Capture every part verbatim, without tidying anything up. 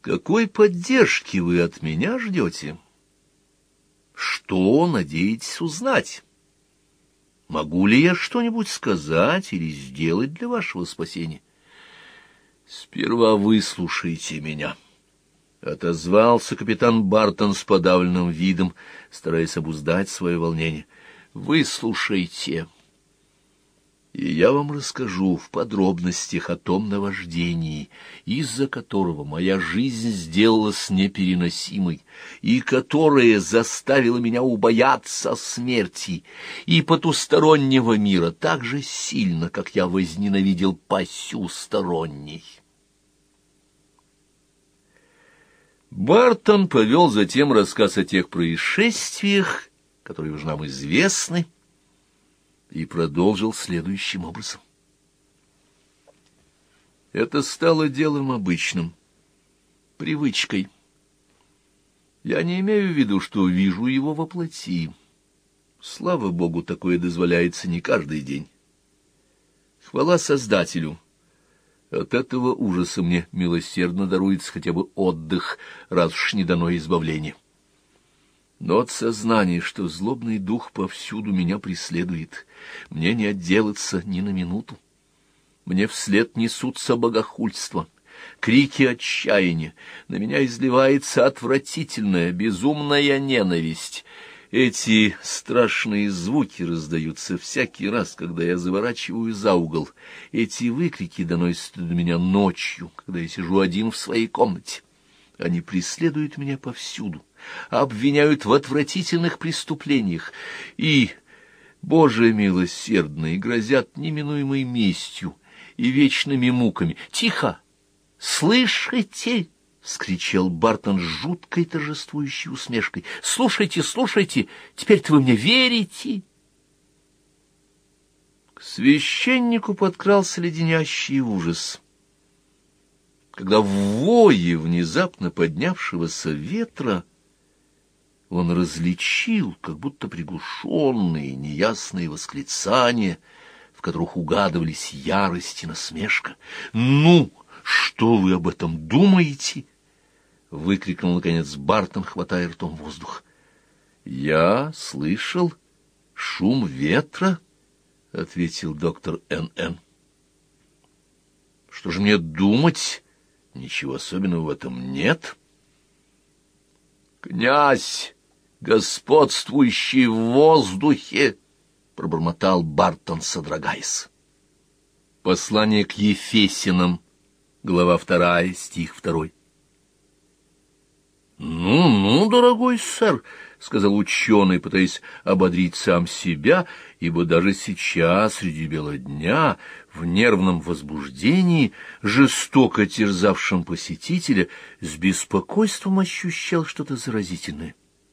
Какой поддержки вы от меня ждете? Что надеетесь узнать? Могу ли я что-нибудь сказать или сделать для вашего спасения? Сперва выслушайте меня, — отозвался капитан Бартон с подавленным видом, стараясь обуздать свое волнение. Выслушайте, и я вам расскажу в подробностях о том наваждении, из-за которого моя жизнь сделалась непереносимой, и которое заставило меня убояться смерти и потустороннего мира так же сильно, как я возненавидел посюсторонний. Бартон повел затем рассказ о тех происшествиях, которые уж нам известны, и продолжил следующим образом. Это стало делом обычным, привычкой. Я не имею в виду, что вижу его во плоти. Слава Богу, такое дозволяется не каждый день. Хвала Создателю. От этого ужаса мне милосердно даруется хотя бы отдых, раз уж не дано избавление. Но от сознания, что злобный дух повсюду меня преследует, мне не отделаться ни на минуту. Мне вслед несутся богохульства, крики отчаяния, на меня изливается отвратительная, безумная ненависть. Эти страшные звуки раздаются всякий раз, когда я заворачиваю за угол. Эти выкрики доносятся до меня ночью, когда я сижу один в своей комнате. Они преследуют меня повсюду, обвиняют в отвратительных преступлениях и, Боже милосердный, грозят неминуемой местью и вечными муками. «Тихо! Слышите?» — вскричал Бартон с жуткой торжествующей усмешкой. «Слушайте, слушайте! Теперь-то вы мне верите!» К священнику подкрался леденящий ужас, когда в вое внезапно поднявшегося ветра он различил, как будто приглушенные, неясные восклицания, в которых угадывались ярость и насмешка. «Ну, что вы об этом думаете?» — выкрикнул, наконец, Бартон, хватая ртом воздух. «Я слышал шум ветра», — ответил доктор Н Н «Что же мне думать? Ничего особенного в этом нет». «Князь, господствующий в воздухе!» — пробормотал Бартон, содрогаясь. Послание к Ефесянам, глава вторая, стих второй. «Ну, ну, дорогой сэр», — сказал ученый, пытаясь ободрить сам себя, ибо даже сейчас, среди бела дня, в нервном возбуждении, жестоко терзавшем посетителя, с беспокойством ощущал что-то заразительное.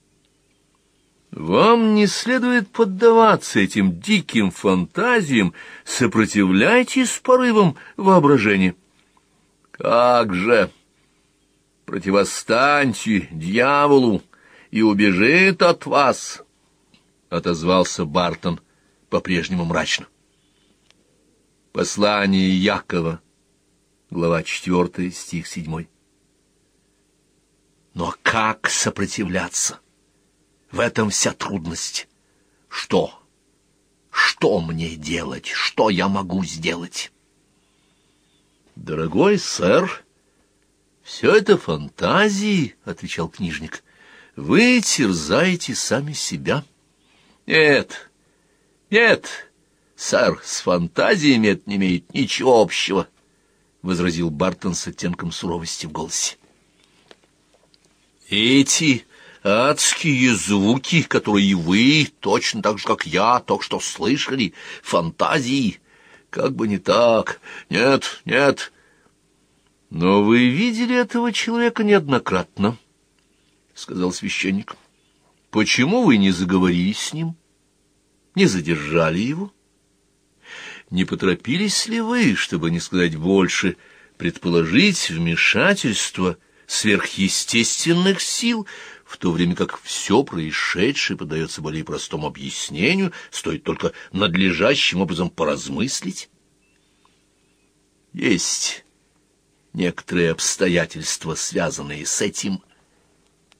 «Вам не следует поддаваться этим диким фантазиям, сопротивляйтесь порывам воображения». «Как же! Противостаньте дьяволу, и убежит от вас», — отозвался Бартон по-прежнему мрачно. Послание Якова, глава четвертая, стих седьмой. Но как сопротивляться? В этом вся трудность. Что? Что мне делать? Что я могу сделать? «Дорогой сэр, все это фантазии», — отвечал книжник. «Вы терзаете сами себя». «Нет, нет, сэр, с фантазиями это не имеет ничего общего», — возразил Бартон с оттенком суровости в голосе. «Эти адские звуки, которые вы, точно так же, как я, только что слышали, фантазии, как бы не так. Нет, нет». «Но вы видели этого человека неоднократно», — сказал священник. «Почему вы не заговорили с ним, не задержали его? Не поторопились ли вы, чтобы не сказать больше, предположить вмешательство сверхъестественных сил, в то время как все происшедшее поддается более простому объяснению, стоит только надлежащим образом поразмыслить?» «Есть некоторые обстоятельства, связанные с этим